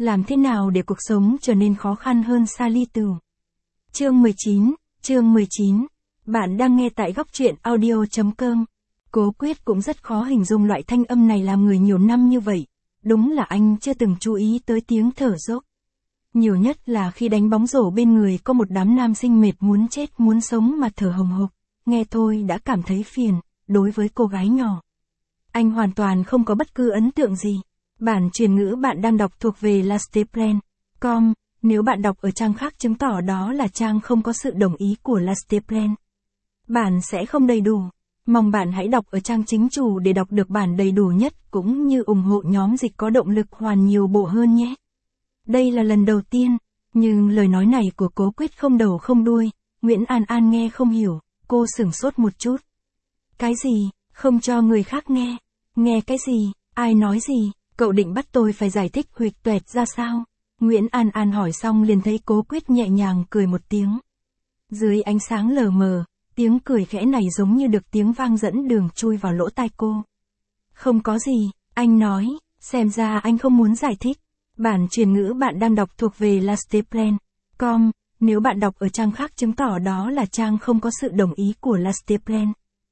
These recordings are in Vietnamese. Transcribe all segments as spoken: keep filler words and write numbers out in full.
Làm thế nào để cuộc sống trở nên khó khăn hơn Sally Tù? Chương mười chín, chương mười chín. Bạn đang nghe tại góc truyện audio chấm com. Cố Quyết cũng rất khó hình dung loại thanh âm này làm người nhiều năm như vậy. Đúng là anh chưa từng chú ý tới tiếng thở dốc. Nhiều nhất là khi đánh bóng rổ bên người có một đám nam sinh mệt muốn chết muốn sống mà thở hồng hộc. Nghe thôi đã cảm thấy phiền, đối với cô gái nhỏ. Anh hoàn toàn không có bất cứ ấn tượng gì. Bản truyền ngữ bạn đang đọc thuộc về lasteplan chấm com, nếu bạn đọc ở trang khác chứng tỏ đó là trang không có sự đồng ý của Lasteplan. Bản sẽ không đầy đủ. Mong bạn hãy đọc ở trang chính chủ để đọc được bản đầy đủ nhất cũng như ủng hộ nhóm dịch có động lực hoàn nhiều bộ hơn nhé. Đây là lần đầu tiên, nhưng lời nói này của Cố Quyết không đầu không đuôi, Nguyễn An An nghe không hiểu, cô sửng sốt một chút. Cái gì, không cho người khác nghe? Nghe cái gì, ai nói gì, cậu định bắt tôi phải giải thích huỵch toẹt ra sao? Nguyễn An An hỏi xong liền thấy Cố Quyết nhẹ nhàng cười một tiếng. Dưới ánh sáng lờ mờ, tiếng cười khẽ này giống như được tiếng vang dẫn đường chui vào lỗ tai cô. Không có gì, anh nói, xem ra anh không muốn giải thích. Bản truyền ngữ bạn đang đọc thuộc về lasteplan chấm com, nếu bạn đọc ở trang khác chứng tỏ đó là trang không có sự đồng ý của Lasteplan.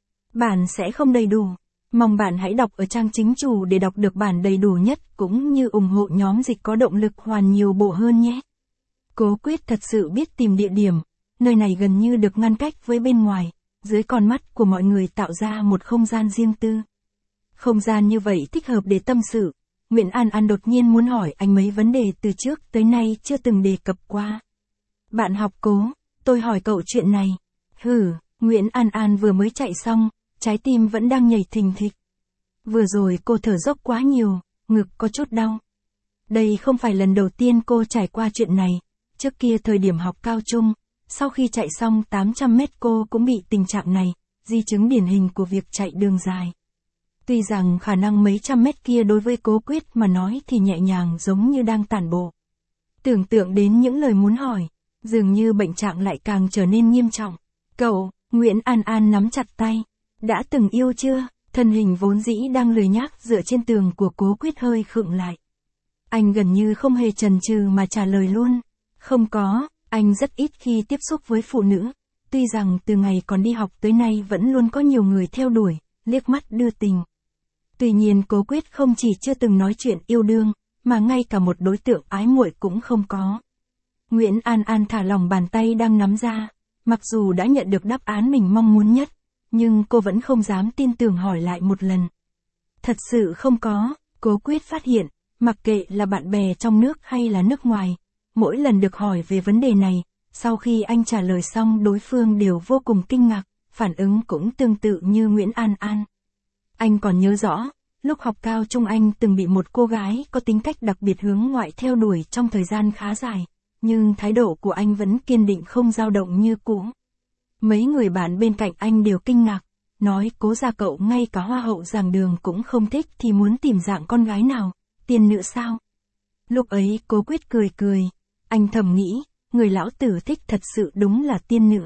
Bản sẽ không đầy đủ. Mong bạn hãy đọc ở trang chính chủ để đọc được bản đầy đủ nhất cũng như ủng hộ nhóm dịch có động lực hoàn nhiều bộ hơn nhé. Cố Quyết thật sự biết tìm địa điểm, nơi này gần như được ngăn cách với bên ngoài, dưới con mắt của mọi người tạo ra một không gian riêng tư. Không gian như vậy thích hợp để tâm sự. Nguyễn An An đột nhiên muốn hỏi anh mấy vấn đề từ trước tới nay chưa từng đề cập qua. Bạn học Cố, tôi hỏi cậu chuyện này. Hử, Nguyễn An An vừa mới chạy xong, trái tim vẫn đang nhảy thình thịch. Vừa rồi cô thở dốc quá nhiều, ngực có chút đau. Đây không phải lần đầu tiên cô trải qua chuyện này, trước kia thời điểm học cao trung, sau khi chạy xong tám trăm mét cô cũng bị tình trạng này, di chứng điển hình của việc chạy đường dài. Tuy rằng khả năng mấy trăm mét kia đối với Cố Quyết mà nói thì nhẹ nhàng giống như đang tản bộ. Tưởng tượng đến những lời muốn hỏi, dường như bệnh trạng lại càng trở nên nghiêm trọng. Cậu, Nguyễn An An nắm chặt tay. Đã từng yêu chưa? Thân hình vốn dĩ đang lười nhác dựa trên tường của Cố Quyết hơi khựng lại. Anh gần như không hề chần chừ mà trả lời luôn. Không có, anh rất ít khi tiếp xúc với phụ nữ. Tuy rằng từ ngày còn đi học tới nay vẫn luôn có nhiều người theo đuổi, liếc mắt đưa tình. Tuy nhiên Cố Quyết không chỉ chưa từng nói chuyện yêu đương, mà ngay cả một đối tượng ái muội cũng không có. Nguyễn An An thả lỏng bàn tay đang nắm ra, mặc dù đã nhận được đáp án mình mong muốn nhất, nhưng cô vẫn không dám tin tưởng hỏi lại một lần. Thật sự không có, Cố Quyết phát hiện, mặc kệ là bạn bè trong nước hay là nước ngoài, mỗi lần được hỏi về vấn đề này, sau khi anh trả lời xong đối phương đều vô cùng kinh ngạc, phản ứng cũng tương tự như Nguyễn An An. Anh còn nhớ rõ, lúc học cao trung anh từng bị một cô gái có tính cách đặc biệt hướng ngoại theo đuổi trong thời gian khá dài, nhưng thái độ của anh vẫn kiên định không dao động như cũ. Mấy người bạn bên cạnh anh đều kinh ngạc, nói Cố gia cậu ngay cả hoa hậu giảng đường cũng không thích thì muốn tìm dạng con gái nào, tiên nữ sao? Lúc ấy Cố Quyết cười cười, anh thầm nghĩ, người lão tử thích thật sự đúng là tiên nữ.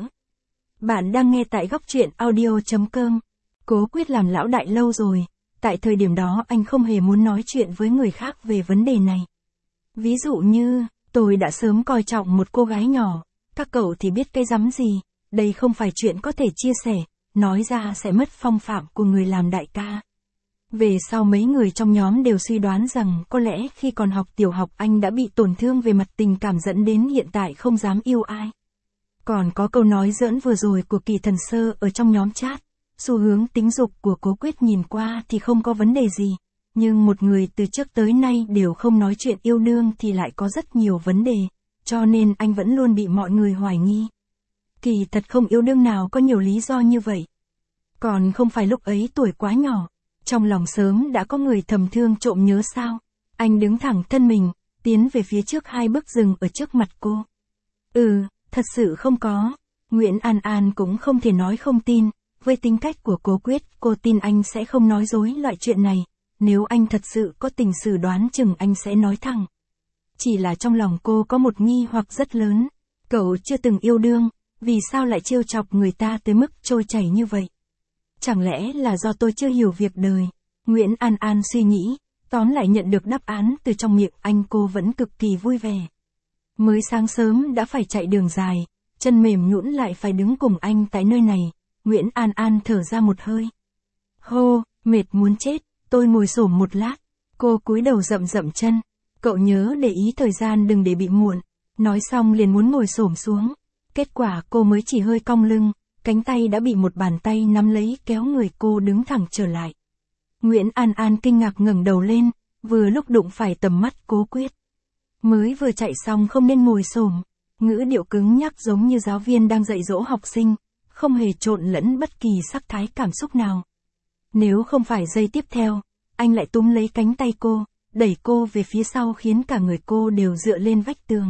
Bạn đang nghe tại góc truyện audio chấm com. Cố Quyết làm lão đại lâu rồi, tại thời điểm đó anh không hề muốn nói chuyện với người khác về vấn đề này. Ví dụ như, tôi đã sớm coi trọng một cô gái nhỏ, các cậu thì biết cái rắm gì, đây không phải chuyện có thể chia sẻ, nói ra sẽ mất phong phạm của người làm đại ca. Về sau mấy người trong nhóm đều suy đoán rằng có lẽ khi còn học tiểu học anh đã bị tổn thương về mặt tình cảm dẫn đến hiện tại không dám yêu ai. Còn có câu nói giỡn vừa rồi của Kỳ Thần Sơ ở trong nhóm chat. Xu hướng tính dục của Cố Quyết nhìn qua thì không có vấn đề gì, nhưng một người từ trước tới nay đều không nói chuyện yêu đương thì lại có rất nhiều vấn đề, cho nên anh vẫn luôn bị mọi người hoài nghi. Kỳ thật không yêu đương nào có nhiều lý do như vậy. Còn không phải lúc ấy tuổi quá nhỏ, trong lòng sớm đã có người thầm thương trộm nhớ sao? Anh đứng thẳng thân mình, tiến về phía trước hai bước dừng ở trước mặt cô. Ừ, thật sự không có. Nguyễn An An cũng không thể nói không tin. Với tính cách của Cố Quyết, cô tin anh sẽ không nói dối loại chuyện này, nếu anh thật sự có tình sử đoán chừng anh sẽ nói thẳng. Chỉ là trong lòng cô có một nghi hoặc rất lớn, cậu chưa từng yêu đương, vì sao lại trêu chọc người ta tới mức trôi chảy như vậy? Chẳng lẽ là do tôi chưa hiểu việc đời? Nguyễn An An suy nghĩ, Tóm lại nhận được đáp án từ trong miệng anh cô vẫn cực kỳ vui vẻ. Mới sáng sớm đã phải chạy đường dài, chân mềm nhũn lại phải đứng cùng anh tại nơi này, Nguyễn An An thở ra một hơi. Hô, mệt muốn chết, tôi ngồi xổm một lát, cô cúi đầu rậm rậm chân, cậu nhớ để ý thời gian đừng để bị muộn, nói xong liền muốn ngồi xổm xuống, kết quả cô mới chỉ hơi cong lưng, cánh tay đã bị một bàn tay nắm lấy kéo người cô đứng thẳng trở lại. Nguyễn An An kinh ngạc ngẩng đầu lên, vừa lúc đụng phải tầm mắt Cố Quyết. Mới vừa chạy xong không nên ngồi xổm, ngữ điệu cứng nhắc giống như giáo viên đang dạy dỗ học sinh, không hề trộn lẫn bất kỳ sắc thái cảm xúc nào. Nếu không phải giây tiếp theo, anh lại túm lấy cánh tay cô, đẩy cô về phía sau khiến cả người cô đều dựa lên vách tường.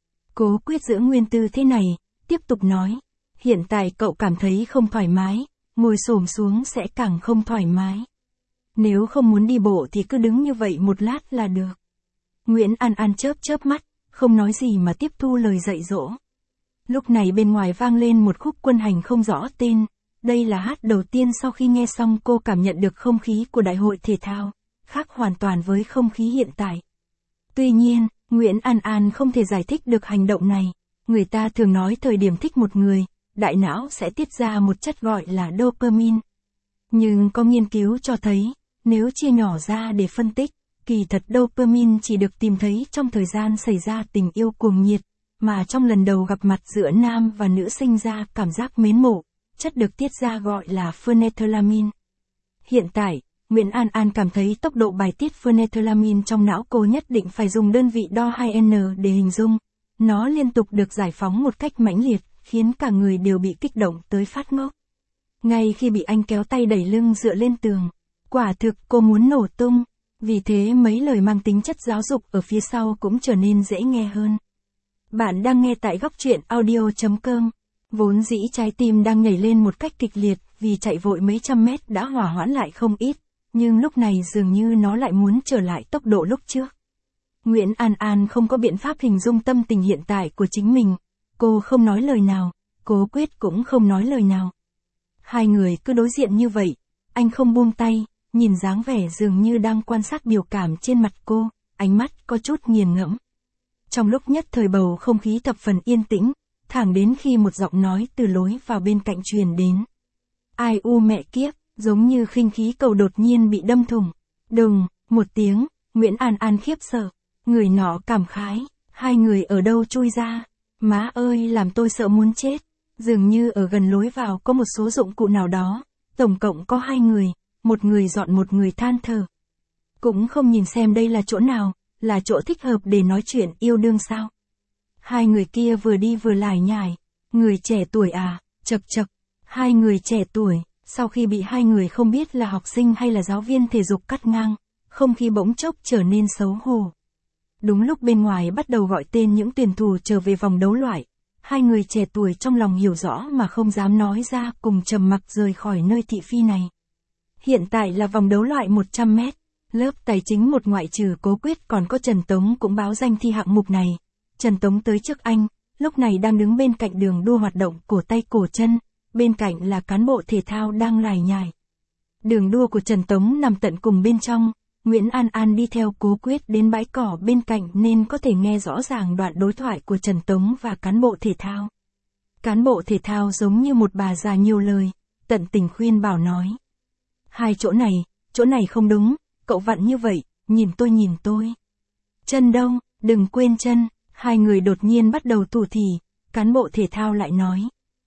Cố Quyết giữ nguyên tư thế này, tiếp tục nói, hiện tại cậu cảm thấy không thoải mái, ngồi xổm xuống sẽ càng không thoải mái. Nếu không muốn đi bộ thì cứ đứng như vậy một lát là được. Nguyễn An An chớp chớp mắt, không nói gì mà tiếp thu lời dạy dỗ. Lúc này bên ngoài vang lên một khúc quân hành không rõ tên, đây là hát đầu tiên sau khi nghe xong cô cảm nhận được không khí của đại hội thể thao, khác hoàn toàn với không khí hiện tại. Tuy nhiên, Nguyễn An An không thể giải thích được hành động này, người ta thường nói thời điểm thích một người, đại não sẽ tiết ra một chất gọi là dopamine. Nhưng có nghiên cứu cho thấy, nếu chia nhỏ ra để phân tích, kỳ thật dopamine chỉ được tìm thấy trong thời gian xảy ra tình yêu cuồng nhiệt, mà trong lần đầu gặp mặt giữa nam và nữ sinh ra cảm giác mến mộ, chất được tiết ra gọi là phenethylamine. Hiện tại, Nguyễn An An cảm thấy tốc độ bài tiết phenethylamine trong não cô nhất định phải dùng đơn vị đo hai N để hình dung. Nó liên tục được giải phóng một cách mãnh liệt, khiến cả người đều bị kích động tới phát ngốc. Ngay khi bị anh kéo tay đẩy lưng dựa lên tường, quả thực cô muốn nổ tung, vì thế mấy lời mang tính chất giáo dục ở phía sau cũng trở nên dễ nghe hơn. Bạn đang nghe tại góc truyện audio chấm com. Vốn dĩ trái tim đang nhảy lên một cách kịch liệt, vì chạy vội mấy trăm mét đã hỏa hoãn lại không ít, nhưng lúc này dường như nó lại muốn trở lại tốc độ lúc trước. Nguyễn An An không có biện pháp hình dung tâm tình hiện tại của chính mình, cô không nói lời nào, Cố Quyết cũng không nói lời nào. Hai người cứ đối diện như vậy, anh không buông tay, nhìn dáng vẻ dường như đang quan sát biểu cảm trên mặt cô, ánh mắt có chút nghiền ngẫm. Trong lúc nhất thời bầu không khí thập phần yên tĩnh, thẳng đến khi một giọng nói từ lối vào bên cạnh truyền đến. Ai u mẹ kiếp, giống như khinh khí cầu đột nhiên bị đâm thủng. Đùng, một tiếng, Nguyễn An An khiếp sợ, người nọ cảm khái, hai người ở đâu chui ra, má ơi làm tôi sợ muốn chết. Dường như ở gần lối vào có một số dụng cụ nào đó, tổng cộng có hai người, một người dọn một người than thở. Cũng không nhìn xem đây là chỗ nào, là chỗ thích hợp để nói chuyện yêu đương sao. Hai người kia vừa đi vừa lải nhải, người trẻ tuổi à, chật chật, hai người trẻ tuổi, sau khi bị hai người không biết là học sinh hay là giáo viên thể dục cắt ngang, không khí bỗng chốc trở nên xấu hổ. Đúng lúc bên ngoài bắt đầu gọi tên những tuyển thủ trở về vòng đấu loại, hai người trẻ tuổi trong lòng hiểu rõ mà không dám nói ra cùng trầm mặc rời khỏi nơi thị phi này. Hiện tại là vòng đấu loại một trăm mét, lớp tài chính một ngoại trừ Cố Quyết còn có Trần Tống cũng báo danh thi hạng mục này. Trần Tống tới trước anh, lúc này đang đứng bên cạnh đường đua hoạt động cổ tay cổ chân, bên cạnh là cán bộ thể thao đang lải nhải. Đường đua của Trần Tống nằm tận cùng bên trong, Nguyễn An An đi theo Cố Quyết đến bãi cỏ bên cạnh nên có thể nghe rõ ràng đoạn đối thoại của Trần Tống và cán bộ thể thao. Cán bộ thể thao giống như một bà già nhiều lời, tận tình khuyên bảo nói. Hai chỗ này, chỗ này không đúng, cậu vặn như vậy, nhìn tôi nhìn tôi. Chân đâu, đừng quên chân, hai người đột nhiên bắt đầu thủ thỉ, cán bộ thể thao lại nói.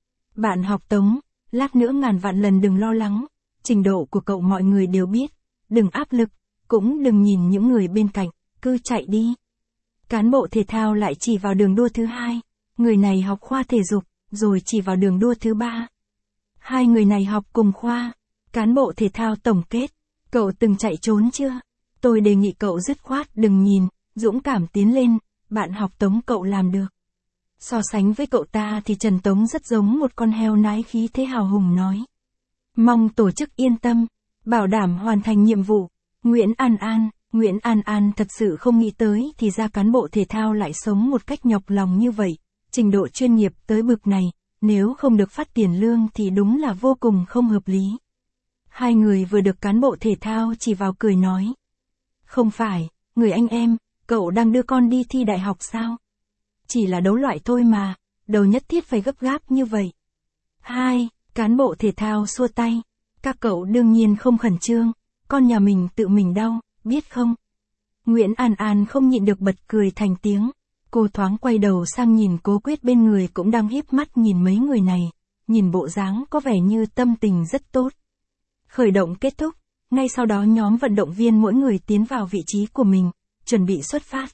Bạn học Tống, lát nữa ngàn vạn lần đừng lo lắng, trình độ của cậu mọi người đều biết, đừng áp lực, cũng đừng nhìn những người bên cạnh, cứ chạy đi. Cán bộ thể thao lại chỉ vào đường đua thứ hai, người này học khoa thể dục, rồi chỉ vào đường đua thứ ba. Hai người này học cùng khoa, cán bộ thể thao tổng kết, cậu từng chạy trốn chưa? Tôi đề nghị cậu dứt khoát đừng nhìn, dũng cảm tiến lên, bạn học Tống cậu làm được. So sánh với cậu ta thì Trần Tống rất giống một con heo nái khí thế hào hùng nói. Mong tổ chức yên tâm, bảo đảm hoàn thành nhiệm vụ. Nguyễn An An, Nguyễn An An thật sự không nghĩ tới thì ra cán bộ thể thao lại sống một cách nhọc lòng như vậy, trình độ chuyên nghiệp tới bực này, nếu không được phát tiền lương thì đúng là vô cùng không hợp lý. Hai người vừa được cán bộ thể thao chỉ vào cười nói. Không phải, người anh em, cậu đang đưa con đi thi đại học sao? Chỉ là đấu loại thôi mà, đâu nhất thiết phải gấp gáp như vậy. Hai, cán bộ thể thao xua tay. Các cậu đương nhiên không khẩn trương, con nhà mình tự mình đau, biết không? Nguyễn An An không nhịn được bật cười thành tiếng. Cô thoáng quay đầu sang nhìn Cố Quyết bên người cũng đang híp mắt nhìn mấy người này, nhìn bộ dáng có vẻ như tâm tình rất tốt. Khởi động kết thúc, ngay sau đó nhóm vận động viên mỗi người tiến vào vị trí của mình, chuẩn bị xuất phát.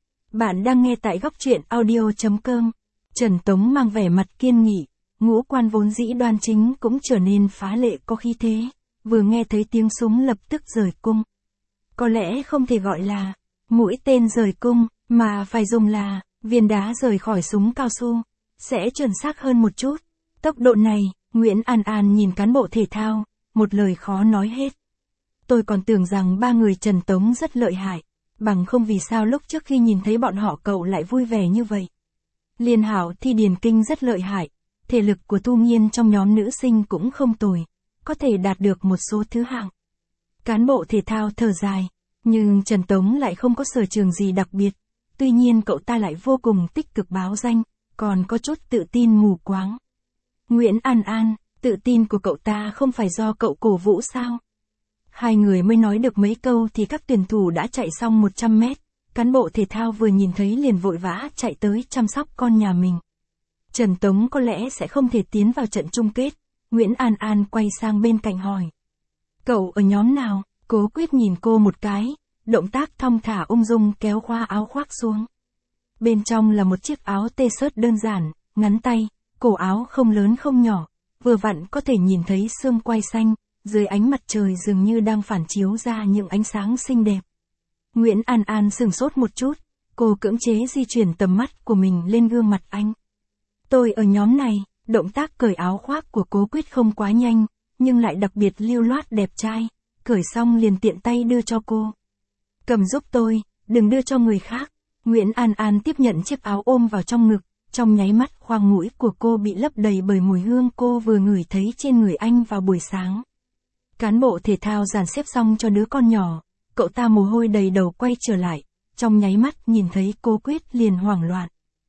Bạn đang nghe tại góc truyện audio chấm com. Trần Tống mang vẻ mặt kiên nghị, ngũ quan vốn dĩ đoan chính cũng trở nên phá lệ có khí thế, vừa nghe thấy tiếng súng lập tức rời cung. Có lẽ không thể gọi là mũi tên rời cung, mà phải dùng là viên đá rời khỏi súng cao su, sẽ chuẩn xác hơn một chút. Tốc độ này, Nguyễn An An nhìn cán bộ thể thao, một lời khó nói hết. Tôi còn tưởng rằng ba người Trần Tống rất lợi hại, bằng không vì sao lúc trước khi nhìn thấy bọn họ cậu lại vui vẻ như vậy. Liên Hảo thi điền kinh rất lợi hại, thể lực của Thu Nghiên trong nhóm nữ sinh cũng không tồi, có thể đạt được một số thứ hạng. Cán bộ thể thao thở dài, nhưng Trần Tống lại không có sở trường gì đặc biệt, tuy nhiên cậu ta lại vô cùng tích cực báo danh, còn có chút tự tin mù quáng. Nguyễn An An, tự tin của cậu ta không phải do cậu cổ vũ sao? Hai người mới nói được mấy câu thì các tuyển thủ đã chạy xong một trăm mét, cán bộ thể thao vừa nhìn thấy liền vội vã chạy tới chăm sóc con nhà mình. Trần Tống có lẽ sẽ không thể tiến vào trận chung kết, Nguyễn An An quay sang bên cạnh hỏi. Cậu ở nhóm nào? Cố Quyết nhìn cô một cái, động tác thong thả ung dung kéo khóa áo khoác xuống. Bên trong là một chiếc áo t-shirt đơn giản, ngắn tay, cổ áo không lớn không nhỏ, vừa vặn có thể nhìn thấy xương quai xanh, dưới ánh mặt trời dường như đang phản chiếu ra những ánh sáng xinh đẹp. Nguyễn An An sửng sốt một chút, cô cưỡng chế di chuyển tầm mắt của mình lên gương mặt anh. Tôi ở nhóm này, động tác cởi áo khoác của Cố Quyết không quá nhanh, nhưng lại đặc biệt lưu loát đẹp trai, cởi xong liền tiện tay đưa cho cô. Cầm giúp tôi, đừng đưa cho người khác. Nguyễn An An tiếp nhận chiếc áo ôm vào trong ngực, trong nháy mắt khoang mũi của cô bị lấp đầy bởi mùi hương cô vừa ngửi thấy trên người anh vào buổi sáng. Cán bộ thể thao dàn xếp xong cho đứa con nhỏ, cậu ta mồ hôi đầy đầu quay trở lại, trong nháy mắt nhìn thấy Cố Quyết liền hoảng loạn.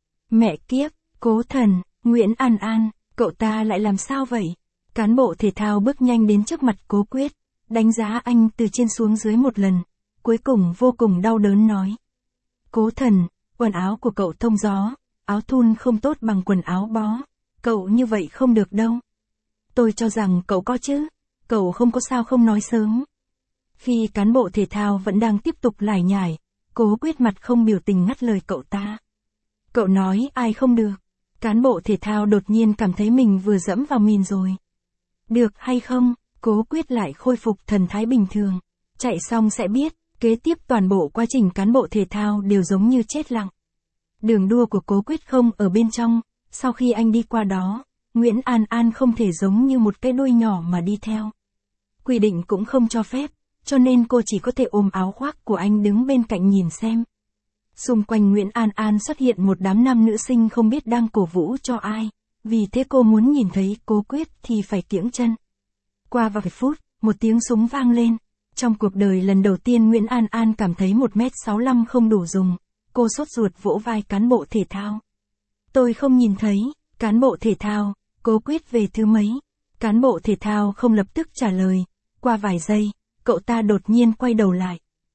Mẹ kiếp, Cố Thần, Nguyễn An An, cậu ta lại làm sao vậy? Cán bộ thể thao bước nhanh đến trước mặt Cố Quyết, đánh giá anh từ trên xuống dưới một lần, cuối cùng vô cùng đau đớn nói. Cố Thần, quần áo của cậu thông gió, áo thun không tốt bằng quần áo bó, cậu như vậy không được đâu. Tôi cho rằng cậu có chứ, cậu không có sao không nói sớm. Khi cán bộ thể thao vẫn đang tiếp tục lải nhải, Cố Quyết mặt không biểu tình ngắt lời cậu ta. Cậu nói ai không được? Cán bộ thể thao đột nhiên cảm thấy mình vừa dẫm vào mìn rồi. Được hay không? Cố Quyết lại khôi phục thần thái bình thường. Chạy xong sẽ biết, kế tiếp toàn bộ quá trình cán bộ thể thao đều giống như chết lặng. Đường đua của Cố Quyết không ở bên trong, sau khi anh đi qua đó, Nguyễn An An không thể giống như một cái đuôi nhỏ mà đi theo. Quy định cũng không cho phép, cho nên cô chỉ có thể ôm áo khoác của anh đứng bên cạnh nhìn xem. Xung quanh Nguyễn An An xuất hiện một đám nam nữ sinh không biết đang cổ vũ cho ai, vì thế cô muốn nhìn thấy Cố Quyết thì phải kiễng chân. Qua vài phút, một tiếng súng vang lên. Trong cuộc đời lần đầu tiên Nguyễn An An cảm thấy một mét sáu mươi lăm không đủ dùng, cô sốt ruột vỗ vai cán bộ thể thao. Tôi không nhìn thấy, cán bộ thể thao, Cố Quyết về thứ mấy? Cán bộ thể thao không lập tức trả lời, qua vài giây, cậu ta đột nhiên quay đầu lại.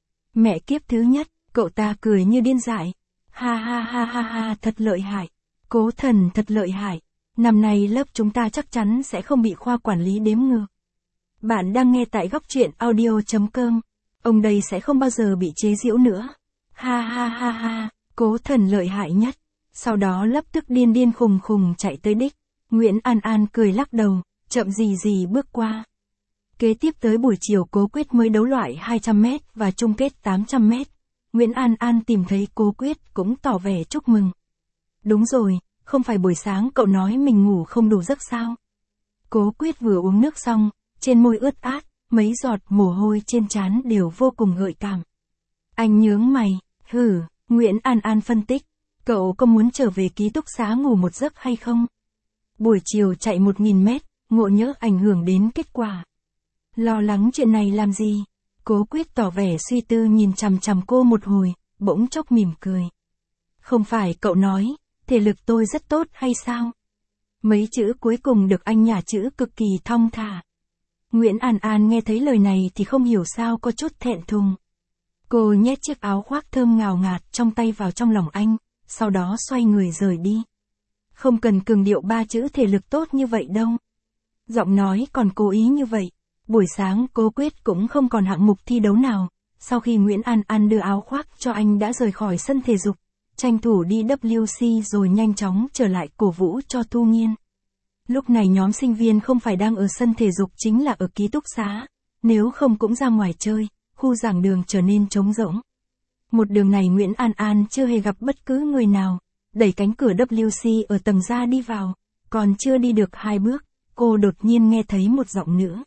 Mẹ kiếp thứ nhất, cậu ta cười như điên dại. Ha ha ha ha ha, thật lợi hại. Cố Thần thật lợi hại. Năm nay lớp chúng ta chắc chắn sẽ không bị khoa quản lý đếm ngược. Bạn đang nghe tại góc truyện audio chấm com. Ông đây sẽ không bao giờ bị chế giễu nữa. Ha ha ha ha, Cố Thần lợi hại nhất. Sau đó lập tức điên điên khùng khùng chạy tới đích. Nguyễn An An cười lắc đầu, chậm gì gì bước qua. Kế tiếp tới buổi chiều Cố Quyết mới đấu loại hai trăm mét và chung kết tám trăm mét. Nguyễn An An tìm thấy Cố Quyết cũng tỏ vẻ chúc mừng. Đúng rồi, không phải buổi sáng cậu nói mình ngủ không đủ giấc sao? Cố Quyết vừa uống nước xong, trên môi ướt át, mấy giọt mồ hôi trên trán đều vô cùng gợi cảm. Anh nhướng mày, hử, Nguyễn An An phân tích, cậu có muốn trở về ký túc xá ngủ một giấc hay không? Buổi chiều chạy một nghìn mét, ngộ nhỡ ảnh hưởng đến kết quả. Lo lắng chuyện này làm gì? Cố Quyết tỏ vẻ suy tư nhìn chằm chằm cô một hồi, bỗng chốc mỉm cười. Không phải cậu nói, thể lực tôi rất tốt hay sao? Mấy chữ cuối cùng được anh nhả chữ cực kỳ thong thả. Nguyễn An An nghe thấy lời này thì không hiểu sao có chút thẹn thùng. Cô nhét chiếc áo khoác thơm ngào ngạt trong tay vào trong lòng anh, sau đó xoay người rời đi. Không cần cường điệu ba chữ thể lực tốt như vậy đâu. Giọng nói còn cố ý như vậy. Buổi sáng Cố Quyết cũng không còn hạng mục thi đấu nào. Sau khi Nguyễn An An đưa áo khoác cho anh đã rời khỏi sân thể dục, tranh thủ đi W C rồi nhanh chóng trở lại cổ vũ cho Thu Nghiên. Lúc này nhóm sinh viên không phải đang ở sân thể dục chính là ở ký túc xá, nếu không cũng ra ngoài chơi, khu giảng đường trở nên trống rỗng. Một đường này Nguyễn An An chưa hề gặp bất cứ người nào, đẩy cánh cửa W C ở tầng ra đi vào, còn chưa đi được hai bước, cô đột nhiên nghe thấy một giọng nữ.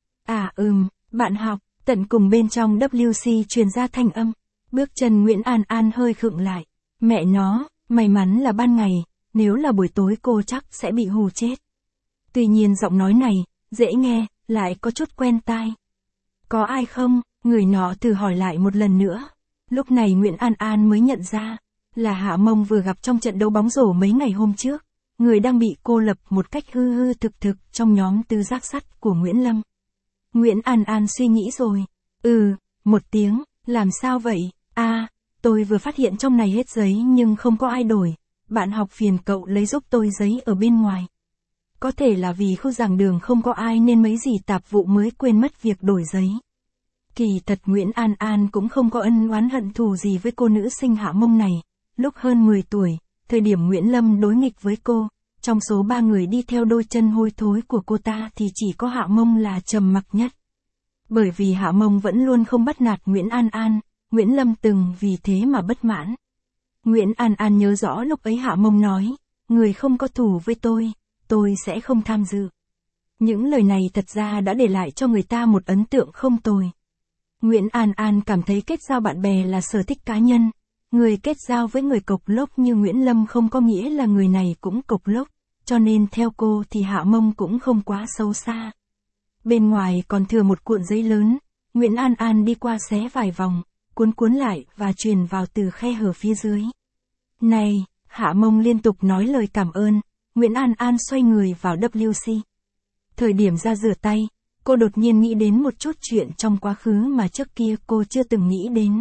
À ừm, bạn học, tận cùng bên trong W C truyền ra thanh âm, bước chân Nguyễn An An hơi khựng lại. Mẹ nó, may mắn là ban ngày, nếu là buổi tối cô chắc sẽ bị hù chết. Tuy nhiên giọng nói này, dễ nghe, lại có chút quen tai. Có ai không? Người nọ thử hỏi lại một lần nữa. Lúc này Nguyễn An An mới nhận ra, là Hạ Mông vừa gặp trong trận đấu bóng rổ mấy ngày hôm trước, người đang bị cô lập một cách hư hư thực thực trong nhóm tứ giác sắt của Nguyễn Lâm. Nguyễn An An suy nghĩ rồi. Ừ, một tiếng, làm sao vậy? À, tôi vừa phát hiện trong này hết giấy nhưng không có ai đổi. Bạn học phiền cậu lấy giúp tôi giấy ở bên ngoài. Có thể là vì khu giảng đường không có ai nên mấy dì tạp vụ mới quên mất việc đổi giấy. Kỳ thật Nguyễn An An cũng không có ân oán hận thù gì với cô nữ sinh Hạ Mông này. Lúc hơn mười tuổi, thời điểm Nguyễn Lâm đối nghịch với cô, trong số ba người đi theo đôi chân hôi thối của cô ta thì chỉ có Hạ Mông là trầm mặc nhất. Bởi vì Hạ Mông vẫn luôn không bắt nạt Nguyễn An An, Nguyễn Lâm từng vì thế mà bất mãn. Nguyễn An An nhớ rõ lúc ấy Hạ Mông nói, người không có thù với tôi, tôi sẽ không tham dự. Những lời này thật ra đã để lại cho người ta một ấn tượng không tồi. Nguyễn An An cảm thấy kết giao bạn bè là sở thích cá nhân. Người kết giao với người cộc lốc như Nguyễn Lâm không có nghĩa là người này cũng cộc lốc, cho nên theo cô thì Hạ Mông cũng không quá xấu xa. Bên ngoài còn thừa một cuộn giấy lớn, Nguyễn An An đi qua xé vài vòng, cuốn cuốn lại và truyền vào từ khe hở phía dưới. Này, Hạ Mông liên tục nói lời cảm ơn, Nguyễn An An xoay người vào W C. Thời điểm ra rửa tay, cô đột nhiên nghĩ đến một chút chuyện trong quá khứ mà trước kia cô chưa từng nghĩ đến.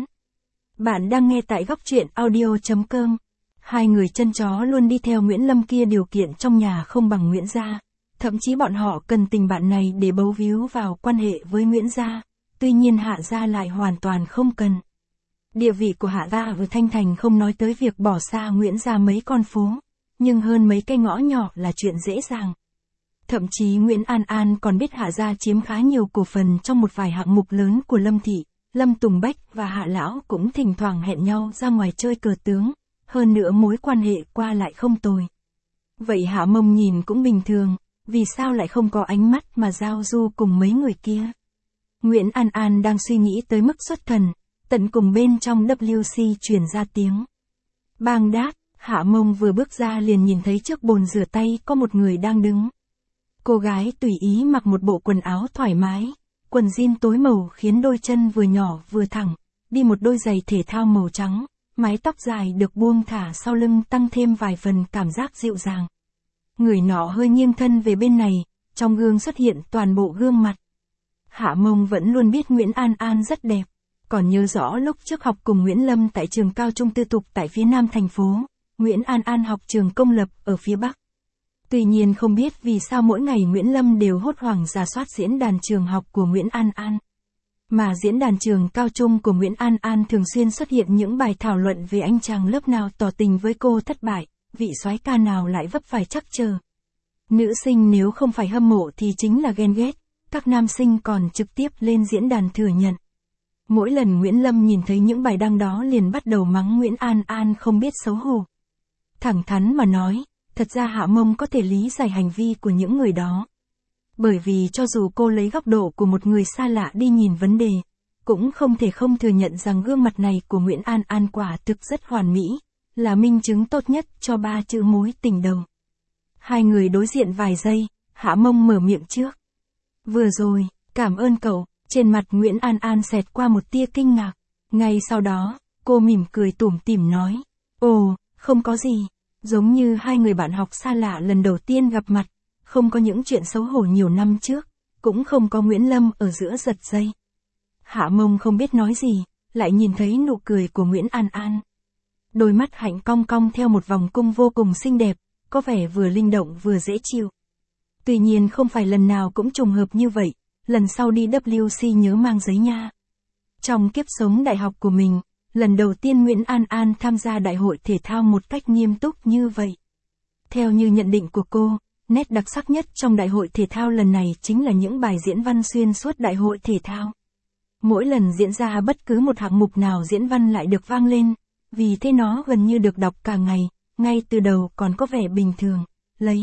Bạn đang nghe tại góc truyện audio chấm com. Hai người chân chó luôn đi theo Nguyễn Lâm kia điều kiện trong nhà không bằng Nguyễn gia. Thậm chí bọn họ cần tình bạn này để bấu víu vào quan hệ với Nguyễn gia. Tuy nhiên Hạ gia lại hoàn toàn không cần. Địa vị của Hạ gia ở Thanh Thành không nói tới việc bỏ xa Nguyễn gia mấy con phố. Nhưng hơn mấy cái ngõ nhỏ là chuyện dễ dàng. Thậm chí Nguyễn An An còn biết Hạ gia chiếm khá nhiều cổ phần trong một vài hạng mục lớn của Lâm thị. Lâm Tùng Bách và Hạ Lão cũng thỉnh thoảng hẹn nhau ra ngoài chơi cờ tướng, hơn nữa mối quan hệ qua lại không tồi. Vậy Hạ Mông nhìn cũng bình thường, vì sao lại không có ánh mắt mà giao du cùng mấy người kia? Nguyễn An An đang suy nghĩ tới mức xuất thần, tận cùng bên trong W C truyền ra tiếng. Bang đát, Hạ Mông vừa bước ra liền nhìn thấy trước bồn rửa tay có một người đang đứng. Cô gái tùy ý mặc một bộ quần áo thoải mái. Quần jean tối màu khiến đôi chân vừa nhỏ vừa thẳng, đi một đôi giày thể thao màu trắng, mái tóc dài được buông thả sau lưng tăng thêm vài phần cảm giác dịu dàng. Người nọ hơi nghiêng thân về bên này, trong gương xuất hiện toàn bộ gương mặt. Hạ Mông vẫn luôn biết Nguyễn An An rất đẹp, còn nhớ rõ lúc trước học cùng Nguyễn Lâm tại trường cao trung tư thục tại phía nam thành phố, Nguyễn An An học trường công lập ở phía bắc. Tuy nhiên không biết vì sao mỗi ngày Nguyễn Lâm đều hốt hoảng rà soát diễn đàn trường học của Nguyễn An An. Mà diễn đàn trường cao trung của Nguyễn An An thường xuyên xuất hiện những bài thảo luận về anh chàng lớp nào tỏ tình với cô thất bại, vị soái ca nào lại vấp phải trắc trở. Nữ sinh nếu không phải hâm mộ thì chính là ghen ghét, các nam sinh còn trực tiếp lên diễn đàn thừa nhận. Mỗi lần Nguyễn Lâm nhìn thấy những bài đăng đó liền bắt đầu mắng Nguyễn An An không biết xấu hổ. Thẳng thắn mà nói, thật ra Hạ Mông có thể lý giải hành vi của những người đó. Bởi vì cho dù cô lấy góc độ của một người xa lạ đi nhìn vấn đề, cũng không thể không thừa nhận rằng gương mặt này của Nguyễn An An quả thực rất hoàn mỹ, là minh chứng tốt nhất cho ba chữ mối tình đầu. Hai người đối diện vài giây, Hạ Mông mở miệng trước. Vừa rồi, cảm ơn cậu, Trên mặt Nguyễn An An xẹt qua một tia kinh ngạc. Ngay sau đó, cô mỉm cười tủm tỉm nói. Ồ, không có gì. Giống như hai người bạn học xa lạ lần đầu tiên gặp mặt. Không có những chuyện xấu hổ nhiều năm trước. Cũng không có Nguyễn Lâm ở giữa giật dây. Hạ Mông không biết nói gì, lại nhìn thấy nụ cười của Nguyễn An An. Đôi mắt hạnh cong cong theo một vòng cung vô cùng xinh đẹp, có vẻ vừa linh động vừa dễ chịu. Tuy nhiên không phải lần nào cũng trùng hợp như vậy, lần sau đi W C nhớ mang giấy nha. Trong kiếp sống đại học của mình, lần đầu tiên Nguyễn An An tham gia đại hội thể thao một cách nghiêm túc như vậy. Theo như nhận định của cô, nét đặc sắc nhất trong đại hội thể thao lần này chính là những bài diễn văn xuyên suốt đại hội thể thao. Mỗi lần diễn ra bất cứ một hạng mục nào diễn văn lại được vang lên, vì thế nó gần như được đọc cả ngày, ngay từ đầu còn có vẻ bình thường, lấy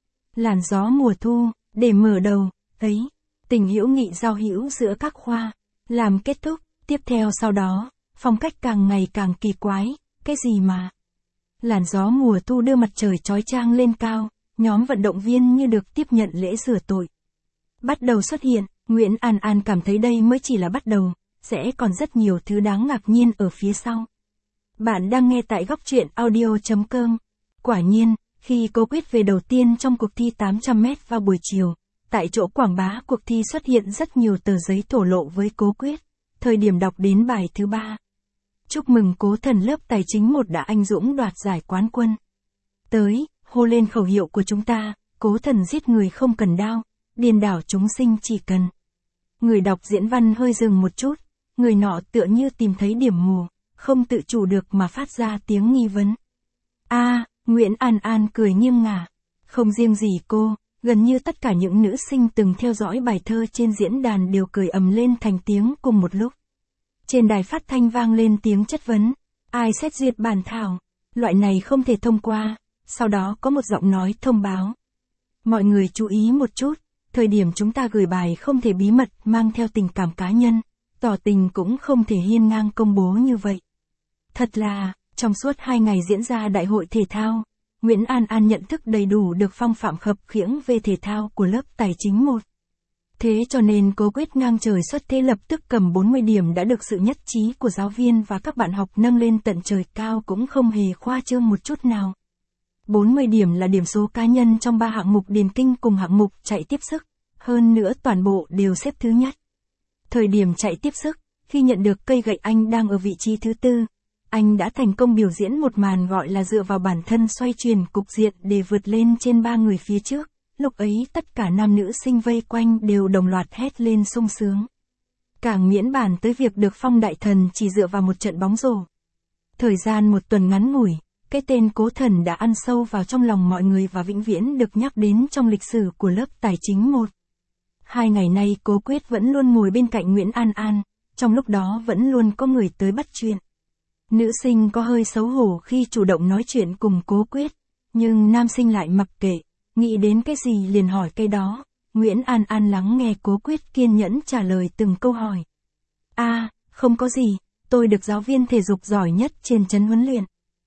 làn gió mùa thu, để mở đầu, ấy, tình hữu nghị giao hữu giữa các khoa, làm kết thúc, tiếp theo sau đó, phong cách càng ngày càng kỳ quái, cái gì mà. Làn gió mùa thu đưa mặt trời chói chang lên cao, nhóm vận động viên như được tiếp nhận lễ rửa tội. Bắt đầu xuất hiện, Nguyễn An An cảm thấy đây mới chỉ là bắt đầu, sẽ còn rất nhiều thứ đáng ngạc nhiên ở phía sau. Bạn đang nghe tại góc truyện audio chấm com. Quả nhiên, khi cô quyết về đầu tiên trong cuộc thi tám trăm mét vào buổi chiều, tại chỗ quảng bá cuộc thi xuất hiện rất nhiều tờ giấy thổ lộ với Cố Quyết, thời điểm đọc đến bài thứ ba. Chúc mừng Cố Thần lớp tài chính một đã anh dũng đoạt giải quán quân. Tới, hô lên khẩu hiệu của chúng ta, Cố Thần giết người không cần đao, điên đảo chúng sinh chỉ cần. Người đọc diễn văn hơi dừng một chút, người nọ tựa như tìm thấy điểm mù, không tự chủ được mà phát ra tiếng nghi vấn. A, à, Nguyễn An An cười nghiêng ngả. Không riêng gì cô, gần như tất cả những nữ sinh từng theo dõi bài thơ trên diễn đàn đều cười ầm lên thành tiếng cùng một lúc. Trên đài phát thanh vang lên tiếng chất vấn. Ai xét duyệt bản thảo? Loại này không thể thông qua. Sau đó có một giọng nói thông báo. Mọi người chú ý một chút, thời điểm chúng ta gửi bài không thể bí mật mang theo tình cảm cá nhân, tỏ tình cũng không thể hiên ngang công bố như vậy. Thật là, trong suốt hai ngày diễn ra đại hội thể thao, Nguyễn An An nhận thức đầy đủ được phong phạm khập khiễng về thể thao của lớp tài chính một. Thế cho nên Cố Quyết ngang trời xuất thế lập tức cầm bốn mươi điểm đã được sự nhất trí của giáo viên và các bạn học nâng lên tận trời cao cũng không hề khoa trương một chút nào. bốn mươi điểm là điểm số cá nhân trong ba hạng mục điền kinh cùng hạng mục chạy tiếp sức, hơn nữa toàn bộ đều xếp thứ nhất. Thời điểm chạy tiếp sức, khi nhận được cây gậy anh đang ở vị trí thứ tư, anh đã thành công biểu diễn một màn gọi là dựa vào bản thân xoay chuyển cục diện để vượt lên trên ba người phía trước. Lúc ấy tất cả nam nữ sinh vây quanh đều đồng loạt hét lên sung sướng. Càng miễn bàn tới việc được phong đại thần chỉ dựa vào một trận bóng rổ. Thời gian một tuần ngắn ngủi, cái tên Cố Thần đã ăn sâu vào trong lòng mọi người và vĩnh viễn được nhắc đến trong lịch sử của lớp tài chính một. Hai ngày nay Cố Quyết vẫn luôn ngồi bên cạnh Nguyễn An An, trong lúc đó vẫn luôn có người tới bắt chuyện. Nữ sinh có hơi xấu hổ khi chủ động nói chuyện cùng Cố Quyết, nhưng nam sinh lại mặc kệ, nghĩ đến cái gì liền hỏi cái đó. Nguyễn An An lắng nghe Cố Quyết kiên nhẫn trả lời từng câu hỏi. A, à, không có gì, tôi được giáo viên thể dục giỏi nhất trên trấn huấn luyện.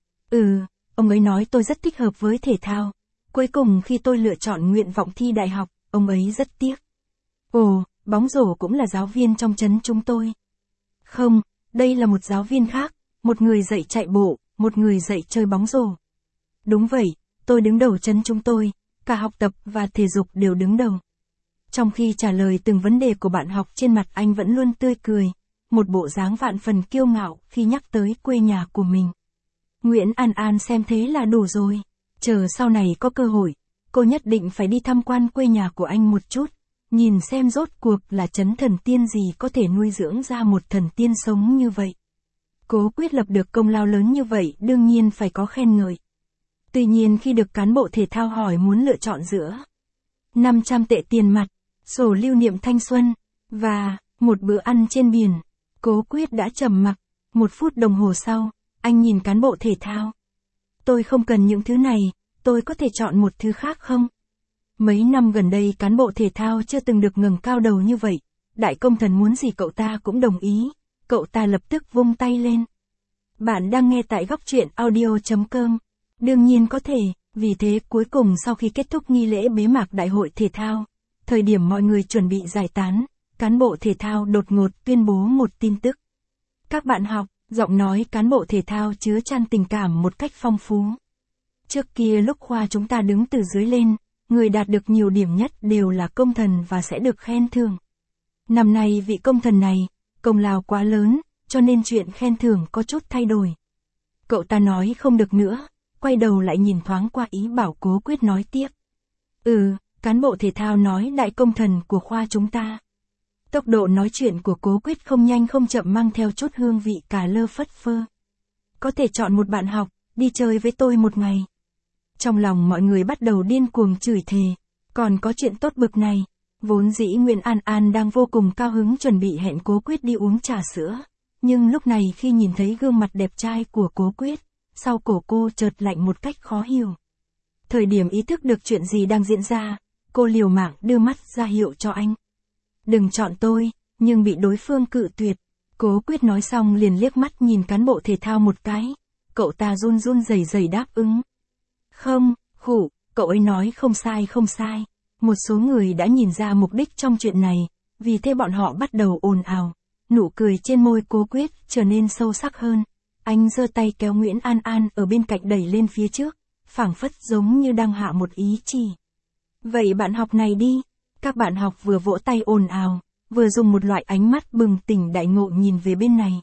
Ừ, ông ấy nói tôi rất thích hợp với thể thao. Cuối cùng khi tôi lựa chọn nguyện vọng thi đại học, ông ấy rất tiếc. Ồ, bóng rổ cũng là giáo viên trong trấn chúng tôi. Không, đây là một giáo viên khác, một người dạy chạy bộ, một người dạy chơi bóng rổ. Đúng vậy, tôi đứng đầu trấn chúng tôi, cả học tập và thể dục đều đứng đầu. Trong khi trả lời từng vấn đề của bạn học trên mặt anh vẫn luôn tươi cười, một bộ dáng vạn phần kiêu ngạo khi nhắc tới quê nhà của mình. Nguyễn An An xem thế là đủ rồi, chờ sau này có cơ hội, cô nhất định phải đi tham quan quê nhà của anh một chút, nhìn xem rốt cuộc là trấn thần tiên gì có thể nuôi dưỡng ra một thần tiên sống như vậy. Cố Quyết lập được công lao lớn như vậy đương nhiên phải có khen ngợi. Tuy nhiên khi được cán bộ thể thao hỏi muốn lựa chọn giữa năm trăm tệ tiền mặt, sổ lưu niệm thanh xuân, và một bữa ăn trên biển, Cố Quyết đã trầm mặc. Một phút đồng hồ sau, anh nhìn cán bộ thể thao. Tôi không cần những thứ này, tôi có thể chọn một thứ khác không? Mấy năm gần đây cán bộ thể thao chưa từng được ngẩng cao đầu như vậy. Đại công thần muốn gì cậu ta cũng đồng ý. Cậu ta lập tức vung tay lên. Bạn đang nghe tại góc truyện audio chấm com. Đương nhiên có thể, vì thế cuối cùng sau khi kết thúc nghi lễ bế mạc đại hội thể thao, thời điểm mọi người chuẩn bị giải tán, cán bộ thể thao đột ngột tuyên bố một tin tức. Các bạn học, giọng nói cán bộ thể thao chứa chan tình cảm một cách phong phú. Trước kia lúc khoa chúng ta đứng từ dưới lên, người đạt được nhiều điểm nhất đều là công thần và sẽ được khen thưởng. Năm nay vị công thần này, công lao quá lớn, cho nên chuyện khen thưởng có chút thay đổi. Cậu ta nói không được nữa, quay đầu lại nhìn thoáng qua ý bảo Cố Quyết nói tiếp. Ừ, cán bộ thể thao nói đại công thần của khoa chúng ta. Tốc độ nói chuyện của Cố Quyết không nhanh không chậm mang theo chút hương vị cà lơ phất phơ. Có thể chọn một bạn học, đi chơi với tôi một ngày. Trong lòng mọi người bắt đầu điên cuồng chửi thề, còn có chuyện tốt bực này. Vốn dĩ Nguyễn An An đang vô cùng cao hứng chuẩn bị hẹn Cố Quyết đi uống trà sữa. Nhưng lúc này khi nhìn thấy gương mặt đẹp trai của Cố Quyết, sau cổ cô chợt lạnh một cách khó hiểu. Thời điểm ý thức được chuyện gì đang diễn ra, cô liều mạng đưa mắt ra hiệu cho anh. Đừng chọn tôi, nhưng bị đối phương cự tuyệt. Cố Quyết nói xong liền liếc mắt nhìn cán bộ thể thao một cái. Cậu ta run run rẩy rẩy đáp ứng. Không, khủ, cậu ấy nói không sai không sai. Một số người đã nhìn ra mục đích trong chuyện này, vì thế bọn họ bắt đầu ồn ào. Nụ cười trên môi Cố Quyết trở nên sâu sắc hơn. Anh giơ tay kéo Nguyễn An An ở bên cạnh đẩy lên phía trước, phảng phất giống như đang hạ một ý chỉ. Vậy bạn học này đi. Các bạn học vừa vỗ tay ồn ào, vừa dùng một loại ánh mắt bừng tỉnh đại ngộ nhìn về bên này.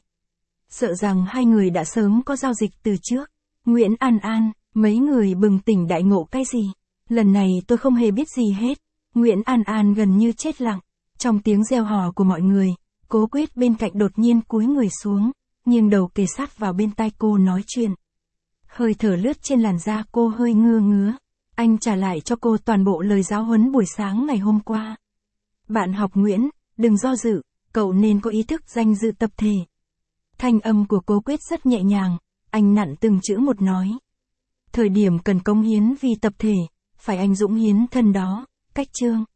Sợ rằng hai người đã sớm có giao dịch từ trước. Nguyễn An An, mấy người bừng tỉnh đại ngộ cái gì? Lần này tôi không hề biết gì hết. Nguyễn An An gần như chết lặng. Trong tiếng reo hò của mọi người, Cố Quyết bên cạnh đột nhiên cúi người xuống, nghiêng đầu kề sát vào bên tai cô nói chuyện. Hơi thở lướt trên làn da cô hơi ngưa ngứa. Anh trả lại cho cô toàn bộ lời giáo huấn buổi sáng ngày hôm qua. Bạn học Nguyễn, đừng do dự, cậu nên có ý thức danh dự tập thể. Thanh âm của Cố Quyết rất nhẹ nhàng, anh nặn từng chữ một nói. Thời điểm cần cống hiến vì tập thể, phải anh dũng hiến thân đó, cách chương.